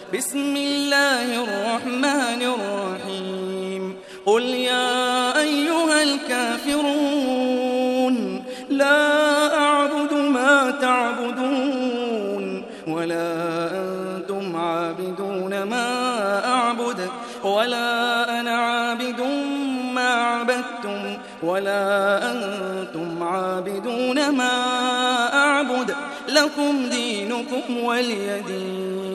بسم الله الرحمن الرحيم قل يا أيها الكافرون لا أعبد ما تعبدون ولا أنتم عابدون ما أعبد ولا أنا عابد ما عبدتم ولا أنتم عابدون ما أعبد لكم دينكم ولي دين.